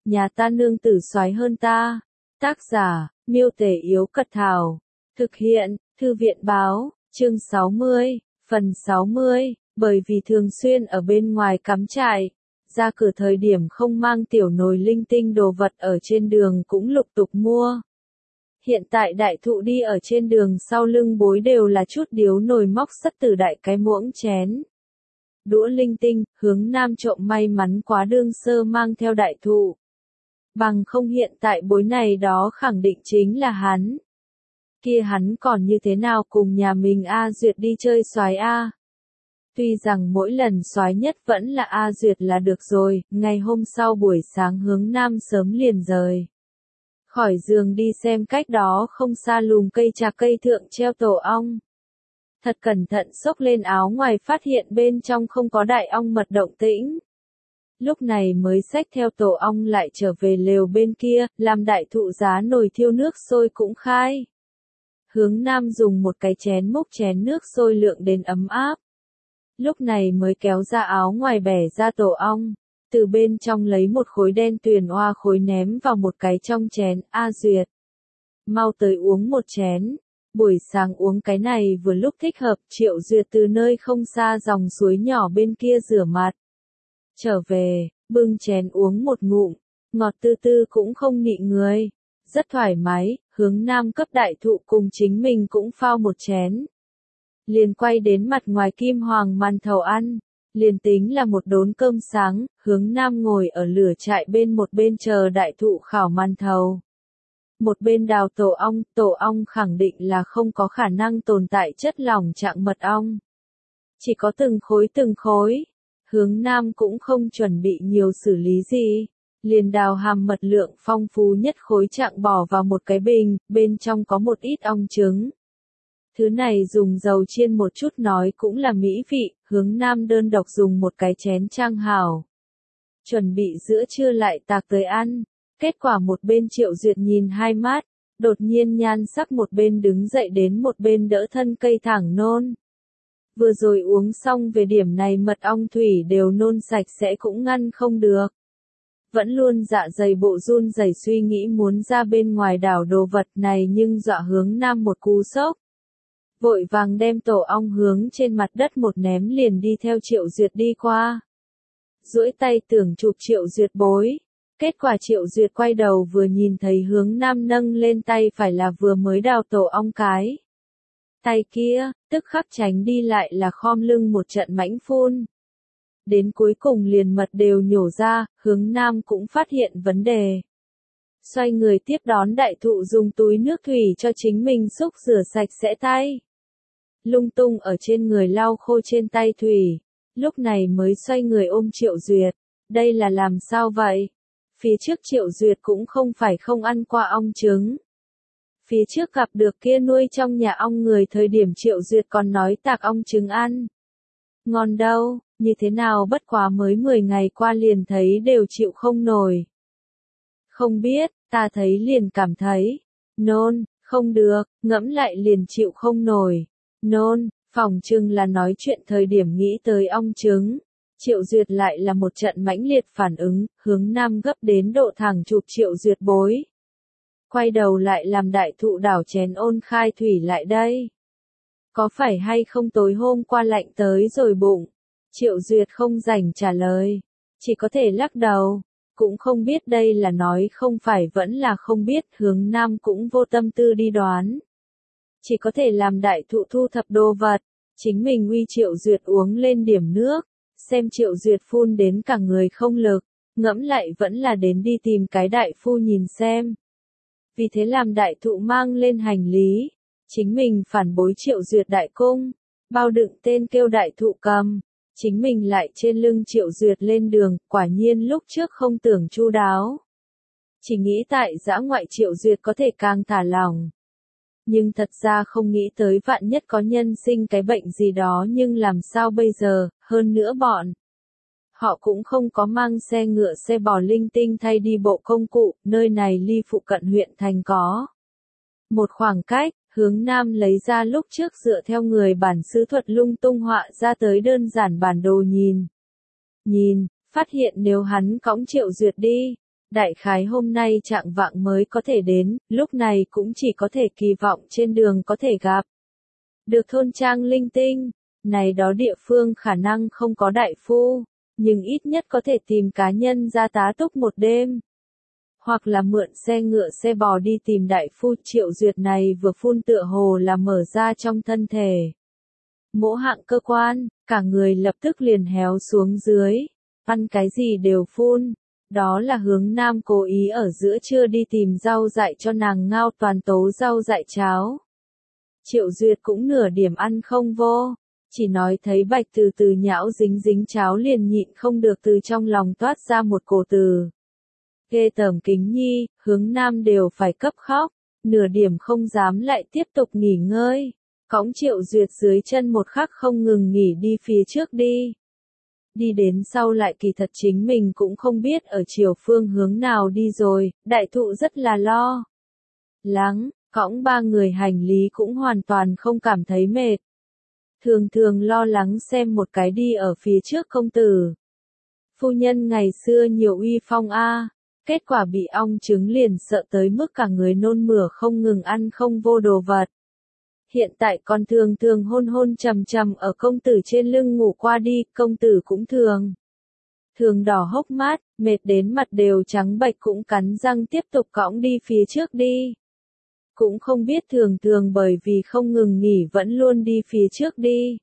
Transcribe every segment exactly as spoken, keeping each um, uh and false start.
nhà ta nương tử soái hơn ta. Tác giả, Miêu Tể Yếu Cật Thảo. Thực hiện, Thư viện Báo, chương sáu mươi, phần sáu mươi, bởi vì thường xuyên ở bên ngoài cắm trại, ra cửa thời điểm không mang tiểu nồi linh tinh đồ vật ở trên đường cũng lục tục mua. Hiện tại đại thụ đi ở trên đường sau lưng bối đều là chút điếu nồi móc sắt từ đại cái muỗng chén. Đũa linh tinh, Hướng Nam trộm may mắn quá đương sơ mang theo đại thụ. Bằng không hiện tại bối này đó khẳng định chính là hắn. Kia hắn còn như thế nào cùng nhà mình A Duyệt đi chơi soái A. Tuy rằng mỗi lần soái nhất vẫn là A Duyệt là được rồi, ngày hôm sau buổi sáng Hướng Nam sớm liền rời. Khỏi giường đi xem cách đó không xa lùm cây trà cây thượng treo tổ ong. Thật cẩn thận xốc lên áo ngoài phát hiện bên trong không có đại ong mật động tĩnh. Lúc này mới xách theo tổ ong lại trở về lều bên kia, làm đại thụ giá nồi thiêu nước sôi cũng khai. Hướng Nam dùng một cái chén múc chén nước sôi lượng đến ấm áp. Lúc này mới kéo ra áo ngoài bẻ ra tổ ong, từ bên trong lấy một khối đen tuyền oa khối ném vào một cái trong chén. A Duyệt, mau tới uống một chén. Buổi sáng uống cái này vừa lúc thích hợp. Triệu Duyệt từ nơi không xa dòng suối nhỏ bên kia rửa mặt. Trở về, bưng chén uống một ngụm, ngọt tư tư cũng không nị người. Rất thoải mái, Hướng Nam cấp đại thụ cùng chính mình cũng phao một chén. Liền quay đến mặt ngoài kim hoàng màn thầu ăn. Liền tính là một đốn cơm sáng, Hướng Nam ngồi ở lửa trại bên một bên chờ đại thụ khảo màn thầu. Một bên đào tổ ong, tổ ong khẳng định là không có khả năng tồn tại chất lỏng trạng mật ong. Chỉ có từng khối từng khối. Hướng Nam cũng không chuẩn bị nhiều xử lý gì. Liền đào hàm mật lượng phong phú nhất khối trạng bỏ vào một cái bình, bên trong có một ít ong trứng. Thứ này dùng dầu chiên một chút nói cũng là mỹ vị. Hướng Nam đơn độc dùng một cái chén trang hảo. Chuẩn bị giữa trưa lại tạc tới ăn. Kết quả một bên Triệu Duyệt nhìn hai mắt, đột nhiên nhan sắc một bên đứng dậy đến một bên đỡ thân cây thẳng nôn. Vừa rồi uống xong về điểm này mật ong thủy đều nôn sạch sẽ cũng ngăn không được. Vẫn luôn dạ dày bộ run rẩy suy nghĩ muốn ra bên ngoài đảo đồ vật này nhưng dọa Hướng Nam một cú sốc. Vội vàng đem tổ ong hướng trên mặt đất một ném liền đi theo Triệu Duyệt đi qua. Duỗi tay tưởng chụp Triệu Duyệt bối. Kết quả Triệu Duyệt quay đầu vừa nhìn thấy Hướng Nam nâng lên tay phải là vừa mới đào tổ ong cái. Tay kia, tức khắc tránh đi lại là khom lưng một trận mãnh phun. Đến cuối cùng liền mật đều nhổ ra, Hướng Nam cũng phát hiện vấn đề. Xoay người tiếp đón đại thụ dùng túi nước thủy cho chính mình xúc rửa sạch sẽ tay. Lung tung ở trên người lau khô trên tay thủy. Lúc này mới xoay người ôm Triệu Duyệt. Đây là làm sao vậy? Phía trước Triệu Duyệt cũng không phải không ăn qua ong trứng. Phía trước gặp được kia nuôi trong nhà ong người thời điểm Triệu Duyệt còn nói tạc ong trứng ăn. Ngon đâu, như thế nào bất quá mới mười ngày qua liền thấy đều chịu không nổi. Không biết, ta thấy liền cảm thấy. Nôn, không được, ngẫm lại liền chịu không nổi. Nôn, phỏng chừng là nói chuyện thời điểm nghĩ tới ong trứng. Triệu Duyệt lại là một trận mãnh liệt phản ứng, Hướng Nam gấp đến độ thẳng chụp Triệu Duyệt bối. Quay đầu lại làm đại thụ đảo chén ôn khai thủy lại đây. Có phải hay không tối hôm qua lạnh tới rồi bụng? Triệu Duyệt không rảnh trả lời. Chỉ có thể lắc đầu. Cũng không biết đây là nói không phải vẫn là không biết. Hướng Nam cũng vô tâm tư đi đoán. Chỉ có thể làm đại thụ thu thập đồ vật. Chính mình uy Triệu Duyệt uống lên điểm nước. Xem Triệu Duyệt phun đến cả người không lực. Ngẫm lại vẫn là đến đi tìm cái đại phu nhìn xem. Vì thế làm đại thụ mang lên hành lý. Chính mình phản bối Triệu Duyệt đại cung. Bao đựng tên kêu đại thụ cầm. Chính mình lại trên lưng Triệu Duyệt lên đường. Quả nhiên lúc trước không tưởng chu đáo. Chỉ nghĩ tại dã ngoại Triệu Duyệt có thể càng thả lỏng. Nhưng thật ra không nghĩ tới vạn nhất có nhân sinh cái bệnh gì đó nhưng làm sao bây giờ, hơn nữa bọn. Họ cũng không có mang xe ngựa xe bò linh tinh thay đi bộ công cụ, nơi này ly phụ cận huyện thành có. Một khoảng cách, Hướng Nam lấy ra lúc trước dựa theo người bản xứ thuật lung tung họa ra tới đơn giản bản đồ nhìn. Nhìn, phát hiện nếu hắn cõng Triệu Duyệt đi, Đại khái hôm nay trạng vạng mới có thể đến, lúc này cũng chỉ có thể kỳ vọng trên đường có thể gặp được thôn trang linh tinh. Này đó địa phương khả năng không có đại phu, nhưng ít nhất có thể tìm cá nhân ra tá túc một đêm. Hoặc là mượn xe ngựa xe bò đi tìm đại phu. Triệu Duyệt này vừa phun tựa hồ là mở ra trong thân thể mỗ hạng cơ quan, cả người lập tức liền héo xuống dưới, ăn cái gì đều phun. Đó là Hướng Nam cố ý ở giữa trưa đi tìm rau dại cho nàng ngao toàn tố rau dại cháo. Triệu Duyệt cũng nửa điểm ăn không vô, chỉ nói thấy bạch từ từ nhão dính dính cháo liền nhịn không được từ trong lòng toát ra một cổ từ ghê tởm. Kính Nhi, Hướng Nam đều phải cấp khóc, nửa điểm không dám lại tiếp tục nghỉ ngơi, cõng Triệu Duyệt dưới chân một khắc không ngừng nghỉ đi phía trước đi. Đi đến sau lại kỳ thật chính mình cũng không biết ở chiều phương hướng nào đi rồi, đại thụ rất là lo lắng, cõng ba người hành lý cũng hoàn toàn không cảm thấy mệt. Thường thường lo lắng xem một cái đi ở phía trước công tử phu nhân ngày xưa nhiều uy phong a, kết quả bị ong trứng liền sợ tới mức cả người nôn mửa không ngừng ăn không vô đồ vật. Hiện tại còn thường thường hôn hôn trầm trầm ở công tử trên lưng ngủ qua đi, công tử cũng thường thường đỏ hốc mắt, mệt đến mặt đều trắng bệch cũng cắn răng tiếp tục cõng đi phía trước đi. Cũng không biết thường thường bởi vì không ngừng nghỉ vẫn luôn đi phía trước đi.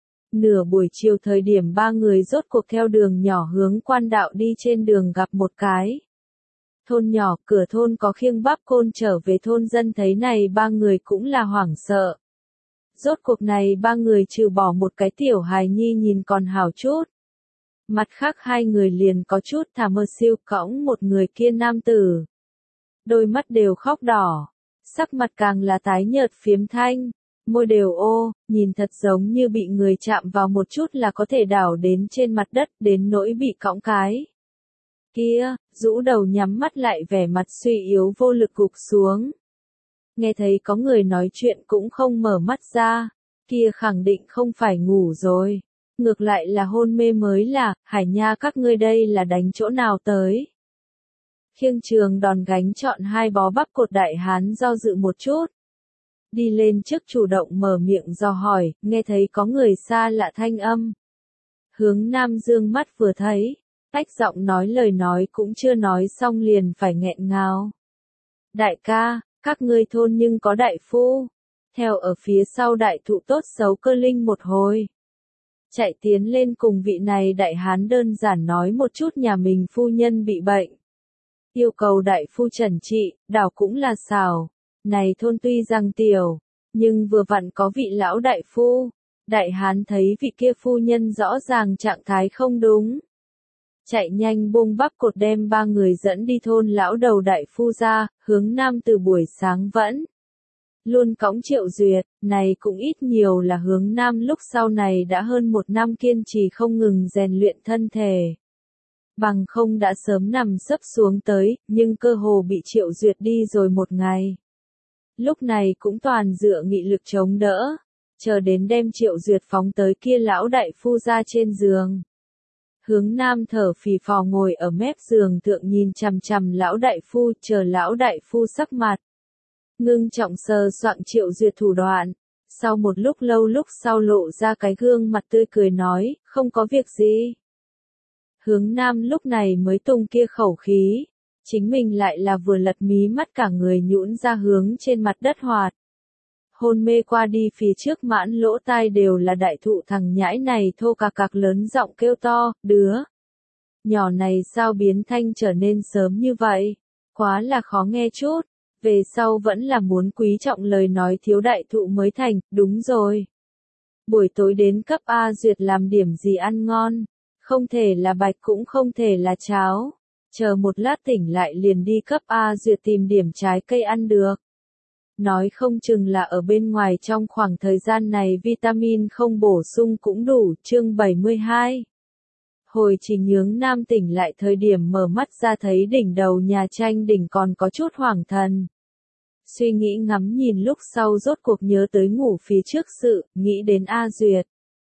Nửa buổi chiều thời điểm ba người rốt cuộc theo đường nhỏ hướng quan đạo đi, trên đường gặp một cái thôn nhỏ, cửa thôn có khiêng bắp côn trở về thôn dân thấy này ba người cũng là hoảng sợ. Rốt cuộc này ba người trừ bỏ một cái tiểu hài nhi nhìn còn hảo chút. Mặt khác hai người liền có chút thả mơ siêu, cõng một người kia nam tử. Đôi mắt đều khóc đỏ, sắc mặt càng là tái nhợt phiếm thanh, môi đều ô, nhìn thật giống như bị người chạm vào một chút là có thể đảo đến trên mặt đất, đến nỗi bị cõng cái kia, rũ đầu nhắm mắt lại vẻ mặt suy yếu vô lực gục xuống. Nghe thấy có người nói chuyện cũng không mở mắt ra, kia khẳng định không phải ngủ rồi, ngược lại là hôn mê mới là. Hải Nha, các ngươi đây là đánh chỗ nào tới? Khiêng Trường đòn gánh chọn hai bó bắp cột đại hán do dự một chút, đi lên trước chủ động mở miệng dò hỏi, nghe thấy có người xa lạ thanh âm. Hướng Nam dương mắt vừa thấy, tách giọng nói lời nói cũng chưa nói xong liền phải nghẹn ngào. Đại ca, các ngươi thôn nhưng có đại phu? Theo ở phía sau đại thụ tốt xấu cơ linh một hồi, chạy tiến lên cùng vị này đại hán đơn giản nói một chút nhà mình phu nhân bị bệnh, yêu cầu đại phu trần trị. Đảo cũng là xào, này thôn tuy rằng tiểu, nhưng vừa vặn có vị lão đại phu. Đại hán thấy vị kia phu nhân rõ ràng trạng thái không đúng, chạy nhanh buông bắp cột đem ba người dẫn đi thôn lão đầu đại phu ra. Hướng Nam từ buổi sáng vẫn luôn cõng Triệu Duyệt, này cũng ít nhiều là Hướng Nam lúc sau này đã hơn một năm kiên trì không ngừng rèn luyện thân thể. Bằng không đã sớm nằm sấp xuống tới, nhưng cơ hồ bị Triệu Duyệt đi rồi một ngày. Lúc này cũng toàn dựa nghị lực chống đỡ, chờ đến đem Triệu Duyệt phóng tới kia lão đại phu ra trên giường. Hướng Nam thở phì phò ngồi ở mép giường thượng nhìn chằm chằm lão đại phu, chờ lão đại phu sắc mặt ngưng trọng sờ soạng Triệu Duyệt thủ đoạn. Sau một lúc lâu lúc sau lộ ra cái gương mặt tươi cười nói, không có việc gì. Hướng Nam lúc này mới tung kia khẩu khí, chính mình lại là vừa lật mí mắt cả người nhũn ra hướng trên mặt đất hoạt. Hôn mê qua đi phía trước mãn lỗ tai đều là đại thụ. Thằng nhãi này thô cà cạc lớn giọng kêu to, đứa nhỏ này sao biến thanh trở nên sớm như vậy, quá là khó nghe chút, về sau vẫn là muốn quý trọng lời nói thiếu đại thụ mới thành. Đúng rồi, buổi tối đến cấp A Duyệt làm điểm gì ăn ngon, không thể là bạch cũng không thể là cháo, chờ một lát tỉnh lại liền đi cấp A Duyệt tìm điểm trái cây ăn được. Nói không chừng là ở bên ngoài trong khoảng thời gian này vitamin không bổ sung cũng đủ. Chương bảy mươi hai. Hồi Trình Hướng Nam tỉnh lại thời điểm mở mắt ra thấy đỉnh đầu nhà tranh đỉnh còn có chút hoảng thần. Suy nghĩ ngắm nhìn lúc sau rốt cuộc nhớ tới ngủ phía trước sự, nghĩ đến A Duyệt.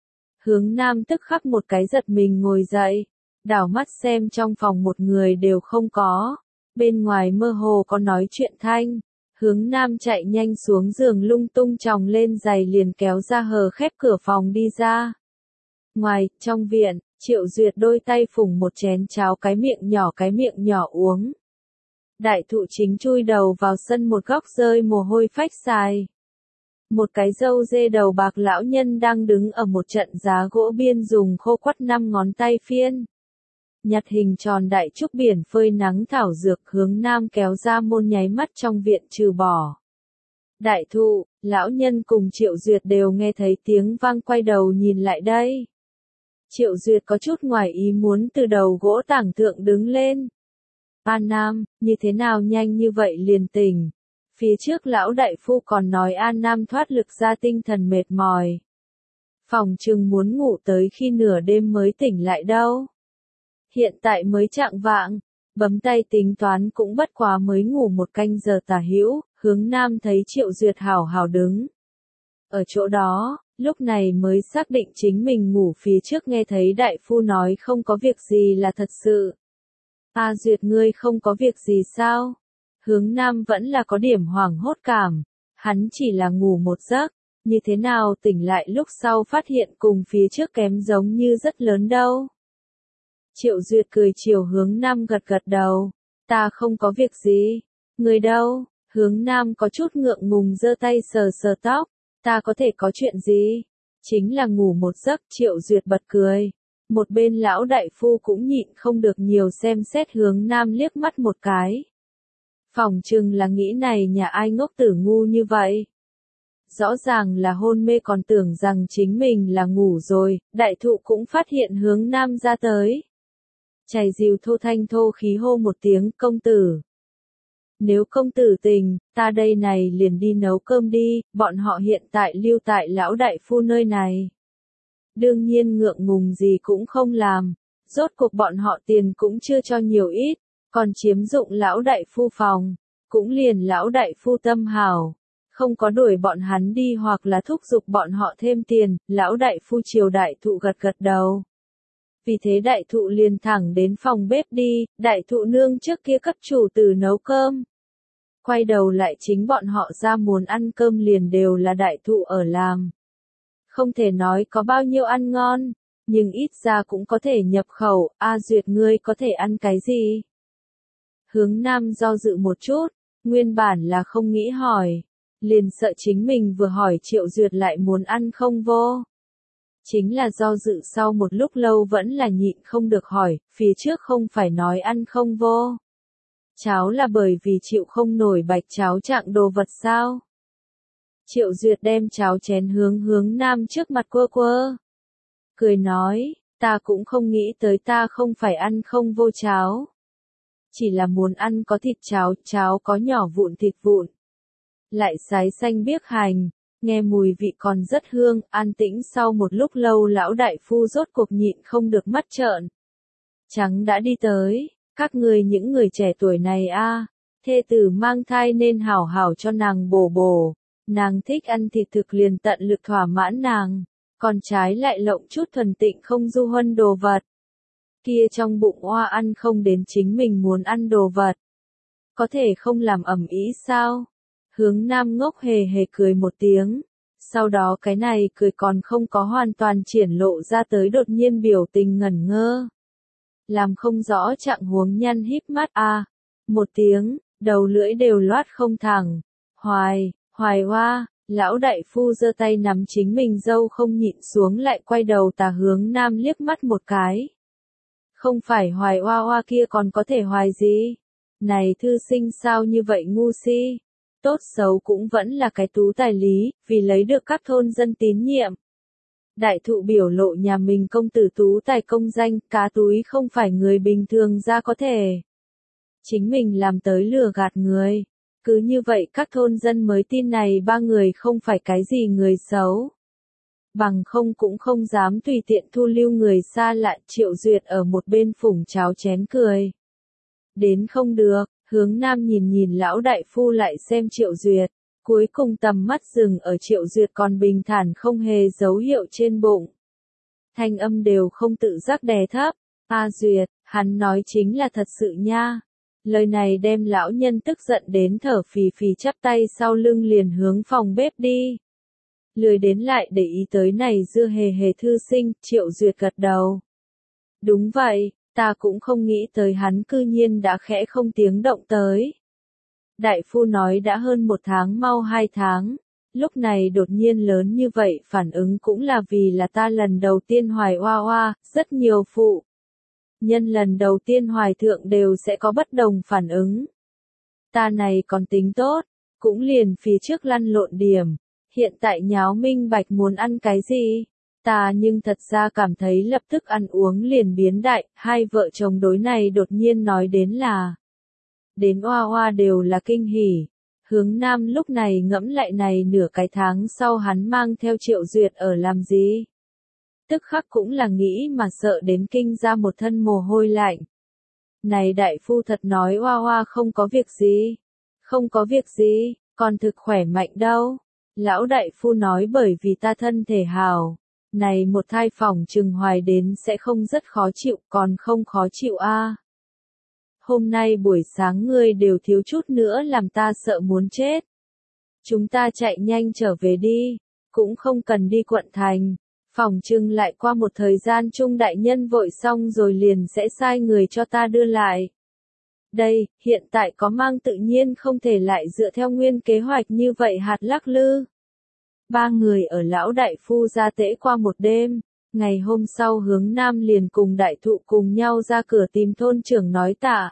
Hướng Nam tức khắc một cái giật mình ngồi dậy, đảo mắt xem trong phòng một người đều không có, Bên ngoài mơ hồ có nói chuyện thanh. Hướng Nam chạy nhanh xuống giường lung tung chòng lên giày liền kéo ra hờ khép cửa phòng đi ra. Ngoài, trong viện, Triệu Duyệt đôi tay phủng một chén cháo cái miệng nhỏ cái miệng nhỏ uống. Đại thụ chính chui đầu vào sân một góc rơi mồ hôi phách xài. Một cái râu dê đầu bạc lão nhân đang đứng ở một trận giá gỗ biên dùng khô quắt năm ngón tay phiên. Nhặt hình tròn đại trúc biển phơi nắng thảo dược Hướng Nam kéo ra môn nháy mắt trong viện trừ bỏ. Đại thụ, lão nhân cùng Triệu Duyệt đều nghe thấy tiếng vang quay đầu nhìn lại đây. Triệu Duyệt có chút ngoài ý muốn từ đầu gỗ tảng thượng đứng lên. An Nam, như thế nào nhanh như vậy liền tỉnh. Phía trước lão đại phu còn nói An Nam thoát lực ra tinh thần mệt mỏi. Phòng chừng muốn ngủ tới khi nửa đêm mới tỉnh lại đâu. Hiện tại mới chạng vạng, bấm tay tính toán cũng bất quá mới ngủ một canh giờ tả hữu, Hướng Nam thấy Triệu Duyệt hảo hảo đứng. Ở chỗ đó, lúc này mới xác định chính mình ngủ phía trước nghe thấy đại phu nói không có việc gì là thật sự. A Duyệt ngươi không có việc gì sao? Hướng Nam vẫn là có điểm hoảng hốt cảm, hắn chỉ là ngủ một giấc, như thế nào tỉnh lại lúc sau phát hiện cùng phía trước kém giống như rất lớn đâu. Triệu Duyệt cười chiều Hướng Nam gật gật đầu, ta không có việc gì, người đâu? Hướng Nam có chút ngượng ngùng giơ tay sờ sờ tóc, ta có thể có chuyện gì? Chính là ngủ một giấc. Triệu Duyệt bật cười. Một bên lão đại phu cũng nhịn không được nhiều xem xét Hướng Nam liếc mắt một cái. Phỏng chừng là nghĩ này nhà ai ngốc tử ngu như vậy. Rõ ràng là hôn mê còn tưởng rằng chính mình là ngủ rồi, đại thụ cũng phát hiện Hướng Nam ra tới. Chảy dìu thô thanh thô khí hô một tiếng công tử. Nếu công tử tình, ta đây này liền đi nấu cơm đi, bọn họ hiện tại lưu tại lão đại phu nơi này. Đương nhiên ngượng ngùng gì cũng không làm, rốt cuộc bọn họ tiền cũng chưa cho nhiều ít, còn chiếm dụng lão đại phu phòng, cũng liền lão đại phu tâm hảo, không có đuổi bọn hắn đi hoặc là thúc giục bọn họ thêm tiền, lão đại phu chiều đại thụ gật gật đầu. Vì thế đại thụ liền thẳng đến phòng bếp đi, đại thụ nương trước kia cấp chủ tử nấu cơm. Quay đầu lại chính bọn họ ra muốn ăn cơm liền đều là đại thụ ở làm. Không thể nói có bao nhiêu ăn ngon, nhưng ít ra cũng có thể nhập khẩu, A Duyệt ngươi có thể ăn cái gì? Hướng Nam do dự một chút, nguyên bản là không nghĩ hỏi, liền sợ chính mình vừa hỏi Triệu Duyệt lại muốn ăn không vô. Chính là do dự sau một lúc lâu vẫn là nhịn không được hỏi, phía trước không phải nói ăn không vô. Cháo là bởi vì chịu không nổi bạch cháo trạng đồ vật sao? Triệu Duyệt đem cháo chén hướng Hướng Nam trước mặt quơ quơ. Cười nói, ta cũng không nghĩ tới ta không phải ăn không vô cháo. Chỉ là muốn ăn có thịt cháo, cháo có nhỏ vụn thịt vụn. Lại sái xanh biếc hành, nghe mùi vị còn rất hương, an tĩnh sau một lúc lâu lão đại phu rốt cuộc nhịn không được mắt trợn. Trắng đã đi tới, các người những người trẻ tuổi này a, thê tử mang thai nên hảo hảo cho nàng bổ bổ, nàng thích ăn thịt thực liền tận lực thỏa mãn nàng, còn trái lại lộng chút thuần tịnh không du huân đồ vật. Kia trong bụng oa ăn không đến chính mình muốn ăn đồ vật. Có thể không làm ẩm ý sao? Hướng Nam ngốc hề hề cười một tiếng. Sau đó cái này cười còn không có hoàn toàn triển lộ ra tới đột nhiên biểu tình ngẩn ngơ. Làm không rõ trạng huống nhăn híp mắt a, à, một tiếng, đầu lưỡi đều loát không thẳng. Hoài, hoài hoa, lão đại phu giơ tay nắm chính mình dâu không nhịn xuống lại quay đầu tà Hướng Nam liếc mắt một cái. Không phải hoài hoa hoa kia còn có thể hoài gì? Này thư sinh sao như vậy ngu si? Tốt xấu cũng vẫn là cái tú tài lý, vì lấy được các thôn dân tín nhiệm. Đại thụ biểu lộ nhà mình công tử tú tài công danh, cá túi không phải người bình thường ra có thể. Chính mình làm tới lừa gạt người. Cứ như vậy các thôn dân mới tin này ba người không phải cái gì người xấu. Bằng không cũng không dám tùy tiện thu lưu người xa lạ. Triệu Duyệt ở một bên phủng cháo chén cười. Đến không được, Hướng Nam nhìn nhìn lão đại phu lại xem Triệu Duyệt. Cuối cùng tầm mắt dừng ở Triệu Duyệt còn bình thản không hề dấu hiệu trên bụng. Thanh âm đều không tự giác đè thấp. A Duyệt, hắn nói chính là thật sự nha. Lời này đem lão nhân tức giận đến thở phì phì chắp tay sau lưng liền hướng phòng bếp đi. Lười đến lại để ý tới này dưa hề hề thư sinh, Triệu Duyệt gật đầu. Đúng vậy, ta cũng không nghĩ tới hắn cư nhiên đã khẽ không tiếng động tới. Đại phu nói đã hơn một tháng mau hai tháng, lúc này đột nhiên lớn như vậy phản ứng cũng là vì là ta lần đầu tiên hoài oa oa, rất nhiều phụ. Nhân lần đầu tiên hoài thượng đều sẽ có bất đồng phản ứng. Ta này còn tính tốt, cũng liền phía trước lăn lộn điểm, hiện tại nháo minh bạch muốn ăn cái gì. Ta nhưng thật ra cảm thấy lập tức ăn uống liền biến đại, hai vợ chồng đối này đột nhiên nói đến là. Đến oa oa đều là kinh hỉ. Hướng Nam lúc này ngẫm lại này nửa cái tháng sau hắn mang theo Triệu Duyệt ở làm gì. Tức khắc cũng là nghĩ mà sợ đến kinh ra một thân mồ hôi lạnh. Này đại phu thật nói oa oa không có việc gì. Không có việc gì, còn thực khỏe mạnh đâu. Lão đại phu nói bởi vì ta thân thể hào. Này một thai phòng trừng hoài đến sẽ không rất khó chịu, còn không khó chịu a. À. Hôm nay buổi sáng ngươi đều thiếu chút nữa làm ta sợ muốn chết. Chúng ta chạy nhanh trở về đi, cũng không cần đi quận thành. Phòng trừng lại qua một thời gian Trung đại nhân vội xong rồi liền sẽ sai người cho ta đưa lại. Đây, hiện tại có mang tự nhiên không thể lại dựa theo nguyên kế hoạch như vậy hạt lắc lư. Ba người ở lão đại phu ra tễ qua một đêm, ngày hôm sau Hướng Nam liền cùng đại thụ cùng nhau ra cửa tìm thôn trưởng nói tạ.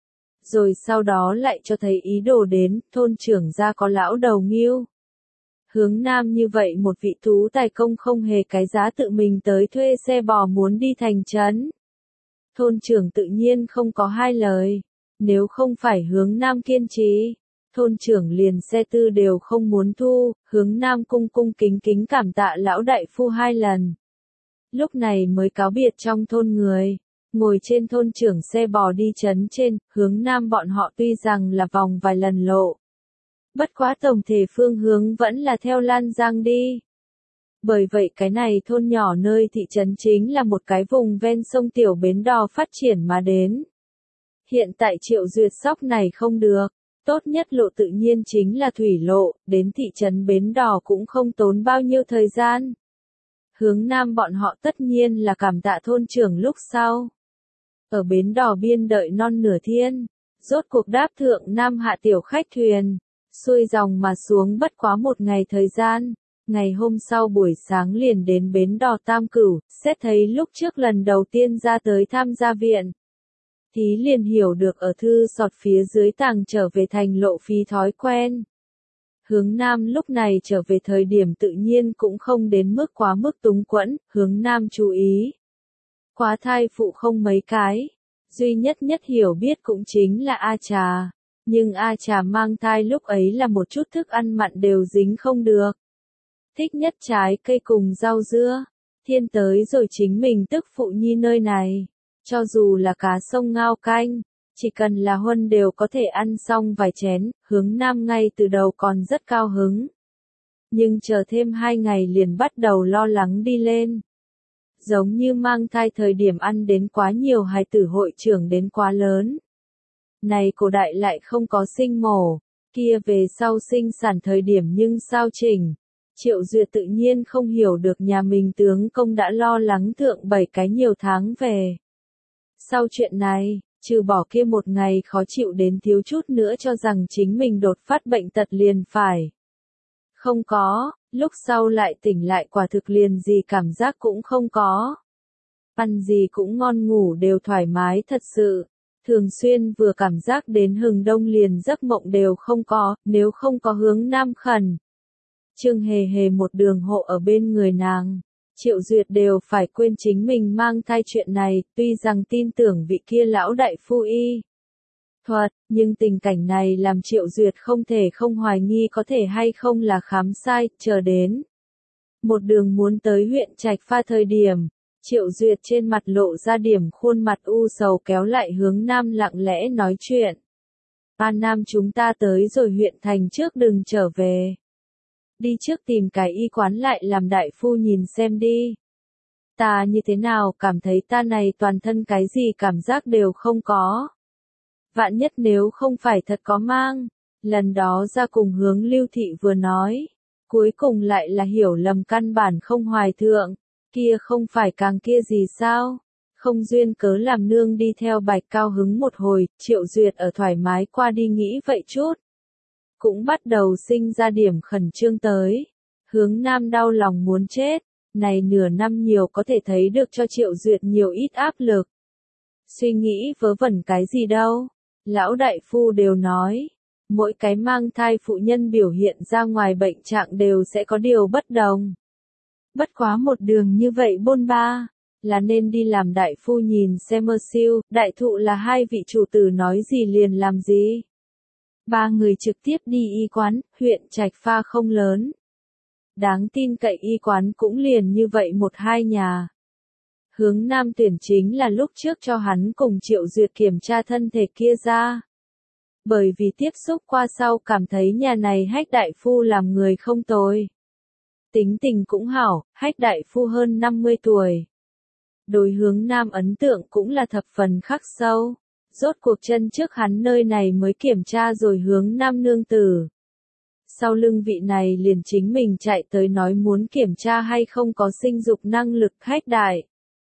Rồi sau đó lại cho thấy ý đồ đến, thôn trưởng ra có lão đầu nghiêu. Hướng Nam như vậy một vị tú tài công không hề cái giá tự mình tới thuê xe bò muốn đi thành trấn. Thôn trưởng tự nhiên không có hai lời, nếu không phải Hướng Nam kiên trì. Thôn trưởng liền xe tư đều không muốn thu, Hướng Nam cung cung kính kính cảm tạ lão đại phu hai lần. Lúc này mới cáo biệt trong thôn người, ngồi trên thôn trưởng xe bò đi trấn trên, Hướng Nam bọn họ tuy rằng là vòng vài lần lộ. Bất quá tổng thể phương hướng vẫn là theo Lan Giang đi. Bởi vậy cái này thôn nhỏ nơi thị trấn chính là một cái vùng ven sông tiểu bến đò phát triển mà đến. Hiện tại Triệu Duyệt sóc này không được. Tốt nhất lộ tự nhiên chính là thủy lộ, đến thị trấn Bến Đò cũng không tốn bao nhiêu thời gian. Hướng Nam bọn họ tất nhiên là cảm tạ thôn trưởng lúc sau. Ở Bến Đò biên đợi non nửa thiên, rốt cuộc đáp thượng Nam hạ tiểu khách thuyền, xuôi dòng mà xuống bất quá một ngày thời gian. Ngày hôm sau buổi sáng liền đến Bến Đò Tam Cửu, xét thấy lúc trước lần đầu tiên ra tới tham gia viện. Thí liền hiểu được ở thư sọt phía dưới tàng trở về thành lộ phí thói quen. Hướng Nam lúc này trở về thời điểm tự nhiên cũng không đến mức quá mức túng quẫn, Hướng Nam chú ý. Quá thai phụ không mấy cái, duy nhất nhất hiểu biết cũng chính là A Trà, nhưng A Trà mang thai lúc ấy là một chút thức ăn mặn đều dính không được. Thích nhất trái cây cùng rau dưa, thiên tới rồi chính mình tức phụ nhi nơi này. Cho dù là cá sông ngao canh, chỉ cần là huân đều có thể ăn xong vài chén, Hướng Nam ngay từ đầu còn rất cao hứng. Nhưng chờ thêm hai ngày liền bắt đầu lo lắng đi lên. Giống như mang thai thời điểm ăn đến quá nhiều hài tử hội trưởng đến quá lớn. Này cổ đại lại không có sinh mổ, kia về sau sinh sản thời điểm nhưng sao chỉnh. Triệu Duyệt tự nhiên không hiểu được nhà mình tướng công đã lo lắng thượng bảy cái nhiều tháng về. Sau chuyện này, trừ bỏ kia một ngày khó chịu đến thiếu chút nữa cho rằng chính mình đột phát bệnh tật liền phải. Không có, lúc sau lại tỉnh lại quả thực liền gì cảm giác cũng không có. Ăn gì cũng ngon ngủ đều thoải mái thật sự. Thường xuyên vừa cảm giác đến hừng đông liền giấc mộng đều không có, nếu không có Hướng Nam khẩn. Trương Hề Hề một đường hộ ở bên người nàng. Triệu Duyệt đều phải quên chính mình mang thai chuyện này, tuy rằng tin tưởng vị kia lão đại phu y thuật, nhưng tình cảnh này làm Triệu Duyệt không thể không hoài nghi có thể hay không là khám sai, chờ đến. Một đường muốn tới huyện Trạch Pha thời điểm, Triệu Duyệt trên mặt lộ ra điểm khuôn mặt u sầu kéo lại Hướng Nam lặng lẽ nói chuyện. A Nam chúng ta tới rồi huyện thành trước đừng trở về. Đi trước tìm cái y quán lại làm đại phu nhìn xem đi. Ta như thế nào cảm thấy ta này toàn thân cái gì cảm giác đều không có. Vạn nhất nếu không phải thật có mang, lần đó ra cùng hướng Lưu Thị vừa nói, cuối cùng lại là hiểu lầm căn bản không hoài thượng, kia không phải càng kia gì sao? Không duyên cớ làm nương đi theo Bạch cao hứng một hồi, Triệu Duyệt ở thoải mái qua đi nghĩ vậy chút. Cũng bắt đầu sinh ra điểm khẩn trương tới. Hướng Nam đau lòng muốn chết, này nửa năm nhiều có thể thấy được cho Triệu Duyệt nhiều ít áp lực. Suy nghĩ vớ vẩn cái gì đâu, lão đại phu đều nói, mỗi cái mang thai phụ nhân biểu hiện ra ngoài bệnh trạng đều sẽ có điều bất đồng. Bất quá một đường như vậy bôn ba, là nên đi làm đại phu nhìn xem mơ siêu, đại thụ là hai vị chủ tử nói gì liền làm gì. Ba người trực tiếp đi y quán, huyện Trạch Pha không lớn. Đáng tin cậy y quán cũng liền như vậy một hai nhà. Hướng Nam tuyển chính là lúc trước cho hắn cùng Triệu Duyệt kiểm tra thân thể kia ra. Bởi vì tiếp xúc qua sau cảm thấy nhà này Hách đại phu làm người không tồi. Tính tình cũng hảo, Hách đại phu hơn năm mươi tuổi. Đối Hướng Nam ấn tượng cũng là thập phần khắc sâu. Rốt cuộc chân trước hắn nơi này mới kiểm tra rồi Hướng Nam nương tử. Sau lưng vị này liền chính mình chạy tới nói muốn kiểm tra hay không có sinh dục năng lực. Hách đại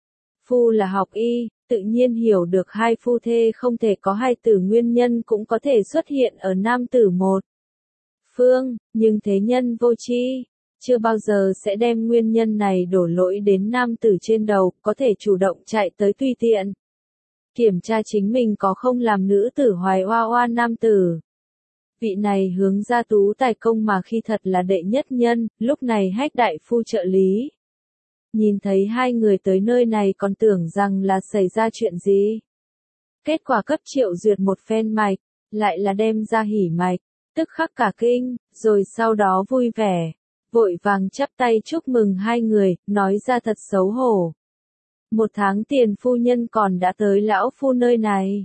phu là học y, tự nhiên hiểu được hai phu thê không thể có hai tử nguyên nhân cũng có thể xuất hiện ở nam tử một phương, nhưng thế nhân vô tri, chưa bao giờ sẽ đem nguyên nhân này đổ lỗi đến nam tử trên đầu, có thể chủ động chạy tới tùy tiện. Kiểm tra chính mình có không làm nữ tử hoài oa oa nam tử. Vị này Hướng gia tú tài công mà khi thật là đệ nhất nhân, lúc này Hách đại phu trợ lý. Nhìn thấy hai người tới nơi này còn tưởng rằng là xảy ra chuyện gì. Kết quả cấp Triệu Duyệt một phen mạch, lại là đem ra hỉ mạch, tức khắc cả kinh, rồi sau đó vui vẻ, vội vàng chắp tay chúc mừng hai người, nói ra thật xấu hổ. Một tháng tiền phu nhân còn đã tới lão phu nơi này.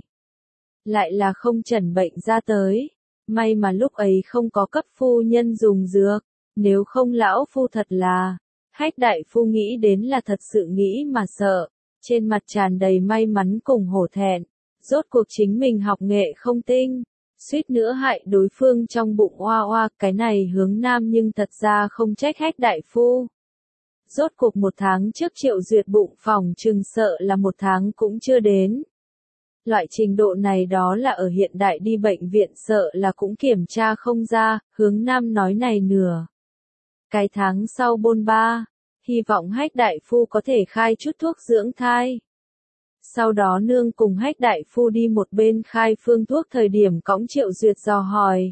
Lại là không chẩn bệnh ra tới, may mà lúc ấy không có cấp phu nhân dùng dược, nếu không lão phu thật là... Hách đại phu nghĩ đến là thật sự nghĩ mà sợ, trên mặt tràn đầy may mắn cùng hổ thẹn, rốt cuộc chính mình học nghệ không tinh, suýt nữa hại đối phương trong bụng oa oa, cái này Hướng Nam nhưng thật ra không trách Hách đại phu. Rốt cuộc một tháng trước Triệu Duyệt bụng phòng chừng sợ là một tháng cũng chưa đến. Loại trình độ này đó là ở hiện đại đi bệnh viện sợ là cũng kiểm tra không ra, Hướng Nam nói này nửa. Cái tháng sau bôn ba, hy vọng Hách đại phu có thể khai chút thuốc dưỡng thai. Sau đó nương cùng Hách đại phu đi một bên khai phương thuốc thời điểm cõng Triệu Duyệt dò hỏi.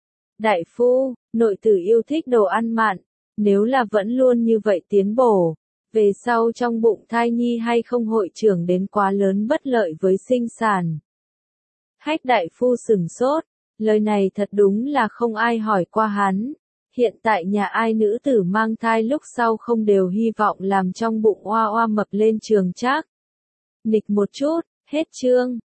Đại phu, nội tử yêu thích đồ ăn mặn, nếu là vẫn luôn như vậy tiến bổ, về sau trong bụng thai nhi hay không hội trưởng đến quá lớn bất lợi với sinh sản. Hách đại phu sửng sốt, lời này thật đúng là không ai hỏi qua hắn. Hiện tại nhà ai nữ tử mang thai lúc sau không đều hy vọng làm trong bụng oa oa mập lên trường trác. Nịch một chút, hết chương.